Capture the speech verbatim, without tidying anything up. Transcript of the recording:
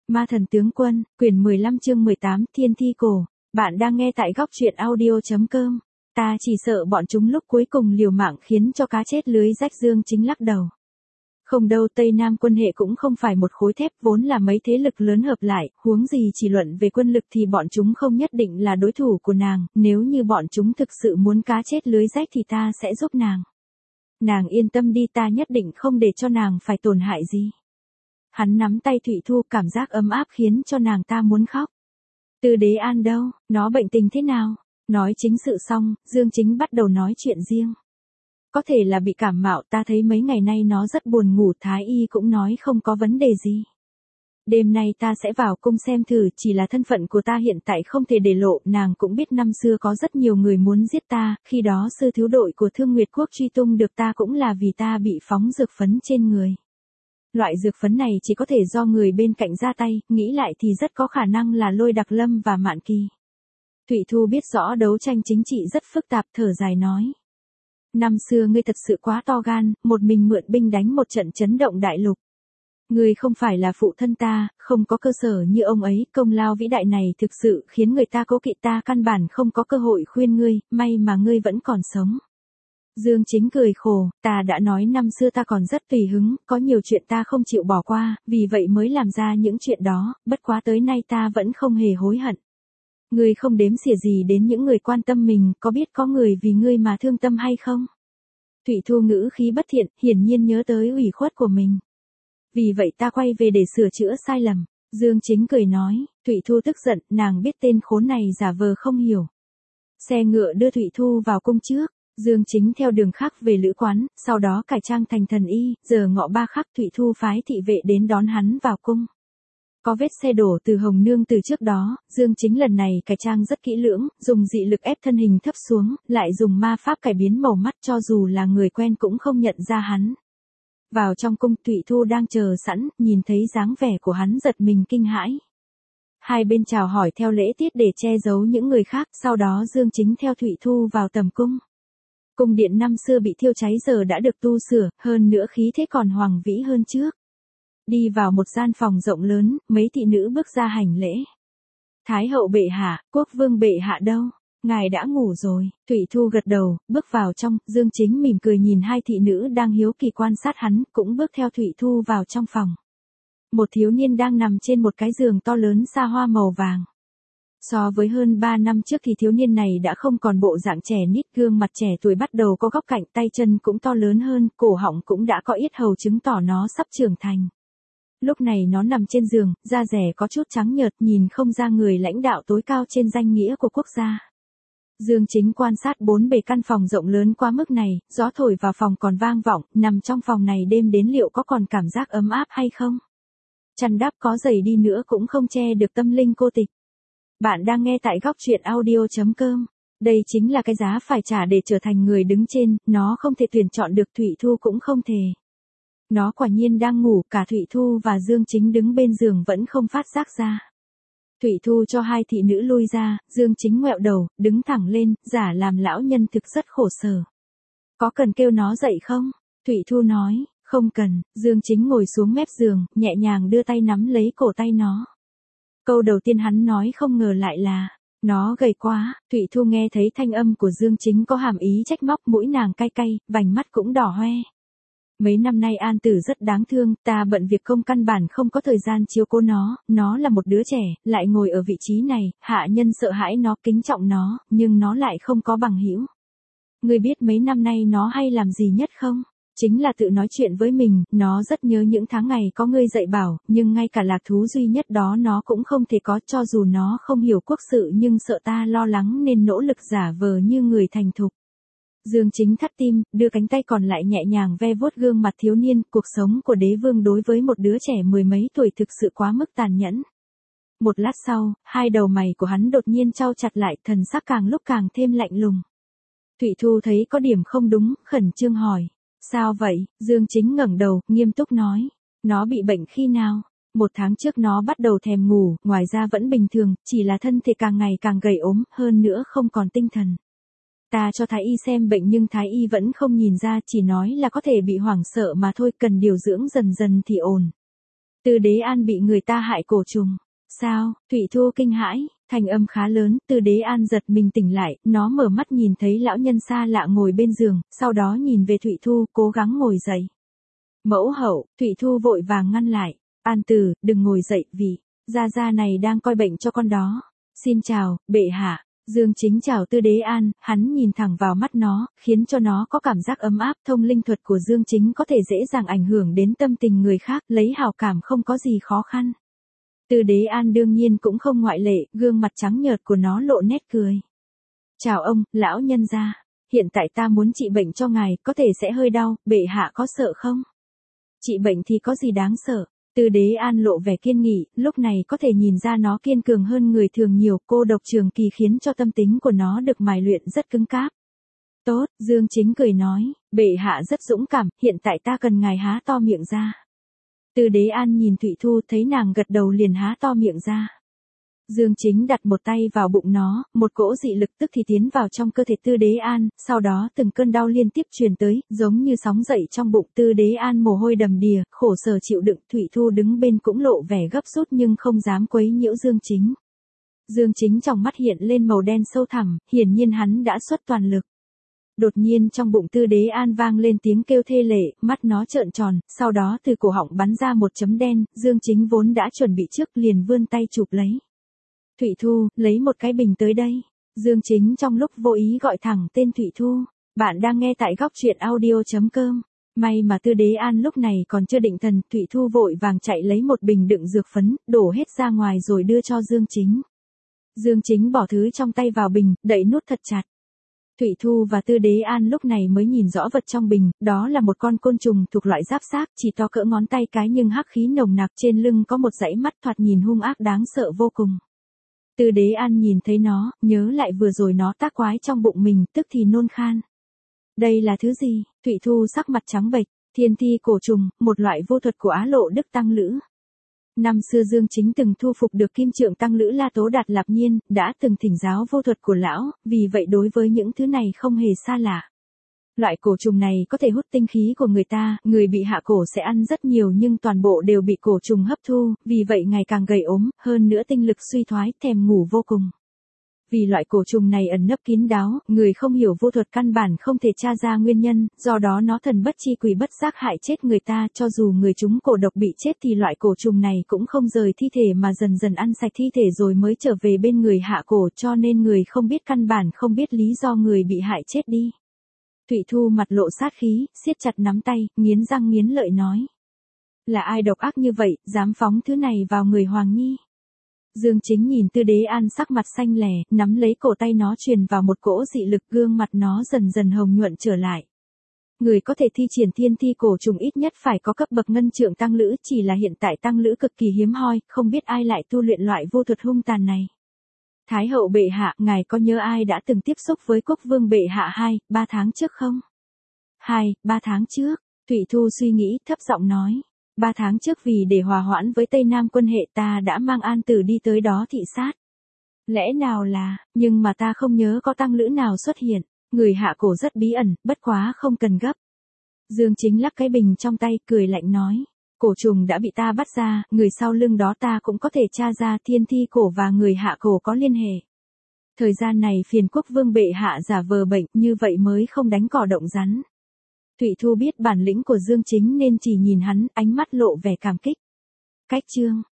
Ma thần tướng quân, quyển mười lăm chương mười tám, Thiên thi cổ. Bạn đang nghe tại góc truyện audio chấm com. Ta chỉ sợ bọn chúng lúc cuối cùng liều mạng khiến cho cá chết lưới rách. Dương Chính lắc đầu. Không đâu, Tây Nam quân hệ cũng không phải một khối thép, vốn là mấy thế lực lớn hợp lại, huống gì chỉ luận về quân lực thì bọn chúng không nhất định là đối thủ của nàng, nếu như bọn chúng thực sự muốn cá chết lưới rách thì ta sẽ giúp nàng. Nàng yên tâm đi, ta nhất định không để cho nàng phải tổn hại gì. Hắn nắm tay Thụy Thu, cảm giác ấm áp khiến cho nàng ta muốn khóc. Từ Đế An đâu, nó bệnh tình thế nào? Nói chính sự xong, Dương Chính bắt đầu nói chuyện riêng. Có thể là bị cảm mạo, ta thấy mấy ngày nay nó rất buồn ngủ, Thái y cũng nói không có vấn đề gì. Đêm nay ta sẽ vào cung xem thử, chỉ là thân phận của ta hiện tại không thể để lộ, nàng cũng biết năm xưa có rất nhiều người muốn giết ta, khi đó sư thiếu đội của Thương Nguyệt Quốc truy tung được ta cũng là vì ta bị phóng dược phấn trên người. Loại dược phấn này chỉ có thể do người bên cạnh ra tay, nghĩ lại thì rất có khả năng là Lôi Đặc Lâm và Mạn Kỳ. Thụy Thu biết rõ đấu tranh chính trị rất phức tạp, thở dài nói. Năm xưa ngươi thật sự quá to gan, một mình mượn binh đánh một trận chấn động đại lục. Ngươi không phải là phụ thân ta, không có cơ sở như ông ấy, công lao vĩ đại này thực sự khiến người ta cố kỵ, ta căn bản không có cơ hội khuyên ngươi, may mà ngươi vẫn còn sống. Dương Chính cười khổ, ta đã nói năm xưa ta còn rất tùy hứng, có nhiều chuyện ta không chịu bỏ qua, vì vậy mới làm ra những chuyện đó, bất quá tới nay ta vẫn không hề hối hận. Ngươi không đếm xỉa gì đến những người quan tâm mình, có biết có người vì ngươi mà thương tâm hay không? Thụy Thu ngữ khí bất thiện, hiển nhiên nhớ tới ủy khuất của mình. Vì vậy ta quay về để sửa chữa sai lầm. Dương Chính cười nói, Thụy Thu tức giận, nàng biết tên khốn này giả vờ không hiểu. Xe ngựa đưa Thụy Thu vào cung trước. Dương Chính theo đường khác về lữ quán, sau đó cải trang thành thần y, giờ ngọ ba khắc Thụy Thu phái thị vệ đến đón hắn vào cung. Có vết xe đổ từ Hồng Nương từ trước đó, Dương Chính lần này cải trang rất kỹ lưỡng, dùng dị lực ép thân hình thấp xuống, lại dùng ma pháp cải biến màu mắt cho dù là người quen cũng không nhận ra hắn. Vào trong cung, Thụy Thu đang chờ sẵn, nhìn thấy dáng vẻ của hắn giật mình kinh hãi. Hai bên chào hỏi theo lễ tiết để che giấu những người khác, sau đó Dương Chính theo Thụy Thu vào tầm cung. Cung điện năm xưa bị thiêu cháy giờ đã được tu sửa, hơn nữa khí thế còn hoàng vĩ hơn trước. Đi vào một gian phòng rộng lớn, mấy thị nữ bước ra hành lễ. Thái hậu bệ hạ, quốc vương bệ hạ đâu? Ngài đã ngủ rồi. Thụy Thu gật đầu, bước vào trong, Dương Chính mỉm cười nhìn hai thị nữ đang hiếu kỳ quan sát hắn, cũng bước theo Thụy Thu vào trong phòng. Một thiếu niên đang nằm trên một cái giường to lớn xa hoa màu vàng. So với hơn ba năm trước thì thiếu niên này đã không còn bộ dạng trẻ nít, gương mặt trẻ tuổi bắt đầu có góc cạnh, tay chân cũng to lớn hơn, cổ họng cũng đã có yết hầu chứng tỏ nó sắp trưởng thành. Lúc này nó nằm trên giường, da rẻ có chút trắng nhợt, nhìn không ra người lãnh đạo tối cao trên danh nghĩa của quốc gia. Dương Chính quan sát bốn bề căn phòng rộng lớn quá mức này, gió thổi vào phòng còn vang vọng, nằm trong phòng này đêm đến liệu có còn cảm giác ấm áp hay không? Chăn đắp có dày đi nữa cũng không che được tâm linh cô tịch. Bạn đang nghe tại góc truyện audio chấm com. Đây chính là cái giá phải trả để trở thành người đứng trên, nó không thể tuyển chọn được, Thụy Thu cũng không thể. Nó quả nhiên đang ngủ, cả Thụy Thu và Dương Chính đứng bên giường vẫn không phát giác ra. Thụy Thu cho hai thị nữ lui ra, Dương Chính ngoẹo đầu, đứng thẳng lên, giả làm lão nhân thực rất khổ sở. Có cần kêu nó dậy không? Thụy Thu nói, không cần. Dương Chính ngồi xuống mép giường, nhẹ nhàng đưa tay nắm lấy cổ tay nó. Câu đầu tiên hắn nói không ngờ lại là, nó gầy quá. Thụy Thu nghe thấy thanh âm của Dương Chính có hàm ý trách móc, mũi nàng cay cay, vành mắt cũng đỏ hoe. Mấy năm nay An Tử rất đáng thương, ta bận việc công căn bản không có thời gian chiếu cố nó, nó là một đứa trẻ, lại ngồi ở vị trí này, hạ nhân sợ hãi nó, kính trọng nó, nhưng nó lại không có bằng hữu. Ngươi biết mấy năm nay nó hay làm gì nhất không? Chính là tự nói chuyện với mình, nó rất nhớ những tháng ngày có ngươi dạy bảo, nhưng ngay cả lạc thú duy nhất đó nó cũng không thể có, cho dù nó không hiểu quốc sự nhưng sợ ta lo lắng nên nỗ lực giả vờ như người thành thục. Dương Chính thắt tim, đưa cánh tay còn lại nhẹ nhàng ve vuốt gương mặt thiếu niên, cuộc sống của đế vương đối với một đứa trẻ mười mấy tuổi thực sự quá mức tàn nhẫn. Một lát sau, hai đầu mày của hắn đột nhiên chau chặt lại, thần sắc càng lúc càng thêm lạnh lùng. Thụy Thu thấy có điểm không đúng, khẩn trương hỏi. Sao vậy? Dương Chính ngẩng đầu, nghiêm túc nói. Nó bị bệnh khi nào? Một tháng trước nó bắt đầu thèm ngủ, ngoài ra vẫn bình thường, chỉ là thân thể càng ngày càng gầy ốm, hơn nữa không còn tinh thần. Ta cho Thái y xem bệnh nhưng Thái y vẫn không nhìn ra, chỉ nói là có thể bị hoảng sợ mà thôi, cần điều dưỡng dần dần thì ổn. Từ Đế An bị người ta hại cổ trùng. Sao? Thụy Thu kinh hãi, thanh âm khá lớn, Từ Đế An giật mình tỉnh lại, nó mở mắt nhìn thấy lão nhân xa lạ ngồi bên giường, sau đó nhìn về Thụy Thu, cố gắng ngồi dậy. Mẫu hậu, Thụy Thu vội vàng ngăn lại. An Tử, đừng ngồi dậy, vì gia gia này đang coi bệnh cho con đó. Xin chào, bệ hạ. Dương Chính chào Tư Đế An, hắn nhìn thẳng vào mắt nó, khiến cho nó có cảm giác ấm áp. Thông linh thuật của Dương Chính có thể dễ dàng ảnh hưởng đến tâm tình người khác, lấy hảo cảm không có gì khó khăn. Tư Đế An đương nhiên cũng không ngoại lệ, gương mặt trắng nhợt của nó lộ nét cười. Chào ông, lão nhân gia. Hiện tại ta muốn trị bệnh cho ngài, có thể sẽ hơi đau, bệ hạ có sợ không? Trị bệnh thì có gì đáng sợ? Tư Đế An lộ vẻ kiên nghị, lúc này có thể nhìn ra nó kiên cường hơn người thường nhiều, cô độc trường kỳ khiến cho tâm tính của nó được mài luyện rất cứng cáp. Tốt, Dương Chính cười nói, bệ hạ rất dũng cảm, hiện tại ta cần ngài há to miệng ra. Tư Đế An nhìn Thụy Thu, thấy nàng gật đầu liền há to miệng ra. Dương Chính đặt một tay vào bụng nó, một cỗ dị lực tức thì tiến vào trong cơ thể Tư Đế An, sau đó từng cơn đau liên tiếp truyền tới, giống như sóng dậy trong bụng. Tư Đế An mồ hôi đầm đìa, khổ sở chịu đựng. Thụy Thu đứng bên cũng lộ vẻ gấp rút nhưng không dám quấy nhiễu Dương Chính. Dương Chính trong mắt hiện lên màu đen sâu thẳm, hiển nhiên hắn đã xuất toàn lực. Đột nhiên trong bụng Tư Đế An vang lên tiếng kêu thê lệ, mắt nó trợn tròn, sau đó từ cổ họng bắn ra một chấm đen. Dương Chính vốn đã chuẩn bị trước liền vươn tay chụp lấy. Thụy Thu, lấy một cái bình tới đây. Dương Chính trong lúc vô ý gọi thẳng tên Thụy Thu. Bạn đang nghe tại góc truyện audio chấm com. May mà Tư Đế An lúc này còn chưa định thần, Thụy Thu vội vàng chạy lấy một bình đựng dược phấn, đổ hết ra ngoài rồi đưa cho Dương Chính. Dương Chính bỏ thứ trong tay vào bình, đậy nút thật chặt. Thụy Thu và Tư Đế An lúc này mới nhìn rõ vật trong bình, đó là một con côn trùng thuộc loại giáp xác, chỉ to cỡ ngón tay cái nhưng hắc khí nồng nặc, trên lưng có một dãy mắt thoạt nhìn hung ác đáng sợ vô cùng. Tư Đế An nhìn thấy nó, nhớ lại vừa rồi nó tác quái trong bụng mình, tức thì nôn khan. Đây là thứ gì? Thụy Thu sắc mặt trắng bệch, thiên thi cổ trùng, một loại vô thuật của Á Lộ Đức Tăng Lữ. Năm xưa Dương Chính từng thu phục được kim trượng Tăng Lữ La Tố Đạt Lạp Nhiên, đã từng thỉnh giáo vô thuật của lão, vì vậy đối với những thứ này không hề xa lạ. Loại cổ trùng này có thể hút tinh khí của người ta, người bị hạ cổ sẽ ăn rất nhiều nhưng toàn bộ đều bị cổ trùng hấp thu, vì vậy ngày càng gầy ốm, hơn nữa tinh lực suy thoái, thèm ngủ vô cùng. Vì loại cổ trùng này ẩn nấp kín đáo, người không hiểu vô thuật căn bản không thể tra ra nguyên nhân, do đó nó thần bất chi quỷ bất giác hại chết người ta, cho dù người chúng cổ độc bị chết thì loại cổ trùng này cũng không rời thi thể mà dần dần ăn sạch thi thể rồi mới trở về bên người hạ cổ, cho nên người không biết căn bản không biết lý do người bị hại chết đi. Thụy Thu mặt lộ sát khí, siết chặt nắm tay, nghiến răng nghiến lợi nói. Là ai độc ác như vậy, dám phóng thứ này vào người Hoàng Nhi? Dương Chính nhìn Tư Đế An sắc mặt xanh lè, nắm lấy cổ tay nó truyền vào một cỗ dị lực, gương mặt nó dần dần hồng nhuận trở lại. Người có thể thi triển thiên thi cổ trùng ít nhất phải có cấp bậc ngân trượng Tăng Lữ, chỉ là hiện tại Tăng Lữ cực kỳ hiếm hoi, không biết ai lại tu luyện loại vô thuật hung tàn này. Thái hậu bệ hạ, ngài có nhớ ai đã từng tiếp xúc với quốc vương bệ hạ hai, ba tháng trước không? Hai, ba tháng trước, Thụy Thu suy nghĩ, thấp giọng nói. Ba tháng trước vì để hòa hoãn với Tây Nam quân hệ ta đã mang An Tử đi tới đó thị sát. Lẽ nào là, nhưng mà ta không nhớ có Tăng Lữ nào xuất hiện, người hạ cổ rất bí ẩn, bất quá không cần gấp. Dương Chính lắc cái bình trong tay, cười lạnh nói. Cổ trùng đã bị ta bắt ra, người sau lưng đó ta cũng có thể tra ra thiên thi cổ và người hạ cổ có liên hệ. Thời gian này phiền quốc vương bệ hạ giả vờ bệnh, như vậy mới không đánh cỏ động rắn. Thụy Thu biết bản lĩnh của Dương Chính nên chỉ nhìn hắn, ánh mắt lộ vẻ cảm kích. Cách chương